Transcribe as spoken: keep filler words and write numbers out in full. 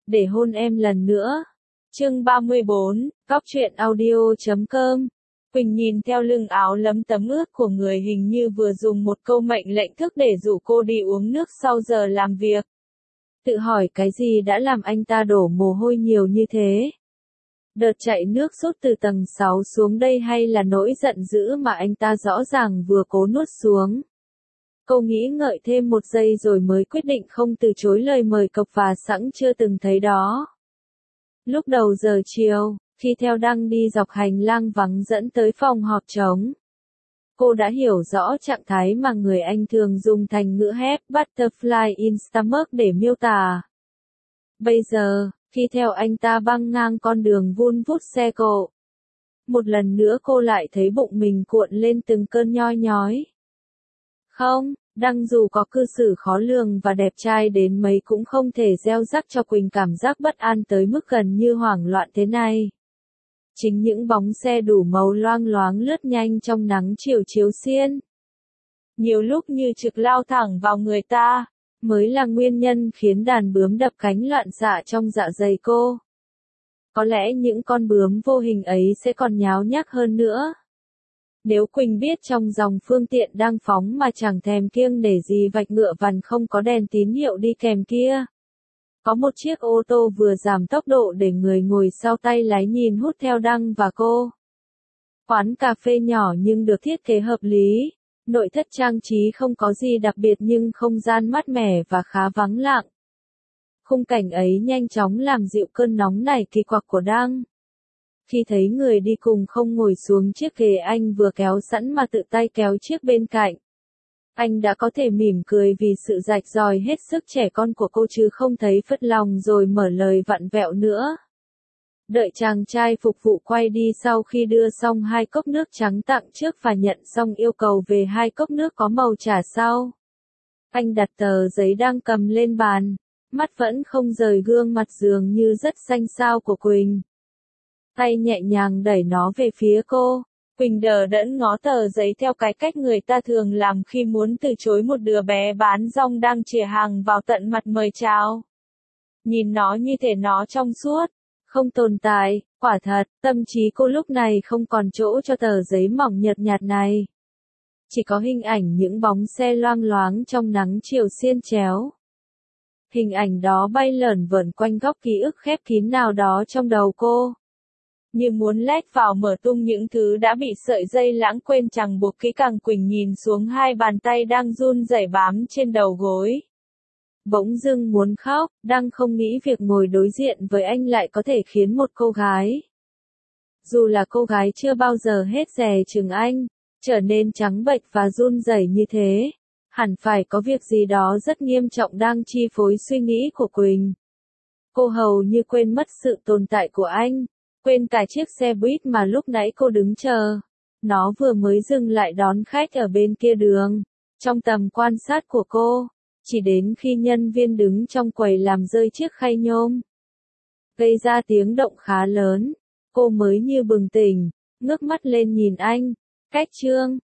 để hôn em lần nữa. Chương ba mươi bốn, Góc truyện audio chấm com. Quỳnh nhìn theo lưng áo lấm tấm ướt của người hình như vừa dùng một câu mệnh lệnh thức để dụ cô đi uống nước sau giờ làm việc. Tự hỏi cái gì đã làm anh ta đổ mồ hôi nhiều như thế? Đợt chạy nước rút từ tầng sáu xuống đây hay là nỗi giận dữ mà anh ta rõ ràng vừa cố nuốt xuống? Cô nghĩ ngợi thêm một giây rồi mới quyết định không từ chối lời mời cộc và sẵn chưa từng thấy đó. Lúc đầu giờ chiều, khi theo Đăng đi dọc hành lang vắng dẫn tới phòng họp trống, cô đã hiểu rõ trạng thái mà người Anh thường dùng thành ngữ hép butterfly in stomach để miêu tả. Bây giờ, khi theo anh ta băng ngang con đường vun vút xe cộ, một lần nữa cô lại thấy bụng mình cuộn lên từng cơn nhoi nhói. Không, Đăng dù có cư xử khó lường và đẹp trai đến mấy cũng không thể gieo rắc cho Quỳnh cảm giác bất an tới mức gần như hoảng loạn thế này. Chính những bóng xe đủ màu loang loáng lướt nhanh trong nắng chiều chiếu xiên, nhiều lúc như trực lao thẳng vào người ta, mới là nguyên nhân khiến đàn bướm đập cánh loạn xạ trong dạ dày cô. Có lẽ những con bướm vô hình ấy sẽ còn nháo nhác hơn nữa. Nếu Quỳnh biết trong dòng phương tiện đang phóng mà chẳng thèm kiêng để gì vạch ngựa vằn không có đèn tín hiệu đi kèm kia. Có một chiếc ô tô vừa giảm tốc độ để người ngồi sau tay lái nhìn hút theo Đăng và cô. Quán cà phê nhỏ nhưng được thiết kế hợp lý, nội thất trang trí không có gì đặc biệt nhưng không gian mát mẻ và khá vắng lặng. Khung cảnh ấy nhanh chóng làm dịu cơn nóng nảy kỳ quặc của Đăng. Khi thấy người đi cùng không ngồi xuống chiếc ghế anh vừa kéo sẵn mà tự tay kéo chiếc bên cạnh, anh đã có thể mỉm cười vì sự rạch ròi hết sức trẻ con của cô chứ không thấy phật lòng rồi mở lời vặn vẹo nữa. Đợi chàng trai phục vụ quay đi sau khi đưa xong hai cốc nước trắng tặng trước và nhận xong yêu cầu về hai cốc nước có màu trà sau. Anh đặt tờ giấy đang cầm lên bàn, mắt vẫn không rời gương mặt dường như rất xanh xao của Quỳnh. Tay nhẹ nhàng đẩy nó về phía cô. Quỳnh đờ đẫn ngó tờ giấy theo cái cách người ta thường làm khi muốn từ chối một đứa bé bán rong đang chìa hàng vào tận mặt mời chào. Nhìn nó như thể nó trong suốt, không tồn tại, quả thật, tâm trí cô lúc này không còn chỗ cho tờ giấy mỏng nhợt nhạt này. Chỉ có hình ảnh những bóng xe loang loáng trong nắng chiều xiên chéo. Hình ảnh đó bay lởn vởn quanh góc ký ức khép kín nào đó trong đầu cô. Như muốn lét vào mở tung những thứ đã bị sợi dây lãng quên chẳng buộc kỹ càng. Quỳnh nhìn xuống hai bàn tay đang run rẩy bám trên đầu gối. Bỗng dưng muốn khóc, Đăng không nghĩ việc ngồi đối diện với anh lại có thể khiến một cô gái, dù là cô gái chưa bao giờ hết dè chừng anh, trở nên trắng bệch và run rẩy như thế. Hẳn phải có việc gì đó rất nghiêm trọng đang chi phối suy nghĩ của Quỳnh. Cô hầu như quên mất sự tồn tại của anh. Quên cả chiếc xe buýt mà lúc nãy cô đứng chờ. Nó vừa mới dừng lại đón khách ở bên kia đường, trong tầm quan sát của cô, chỉ đến khi nhân viên đứng trong quầy làm rơi chiếc khay nhôm, gây ra tiếng động khá lớn, cô mới như bừng tỉnh, ngước mắt lên nhìn anh. Cách Trương,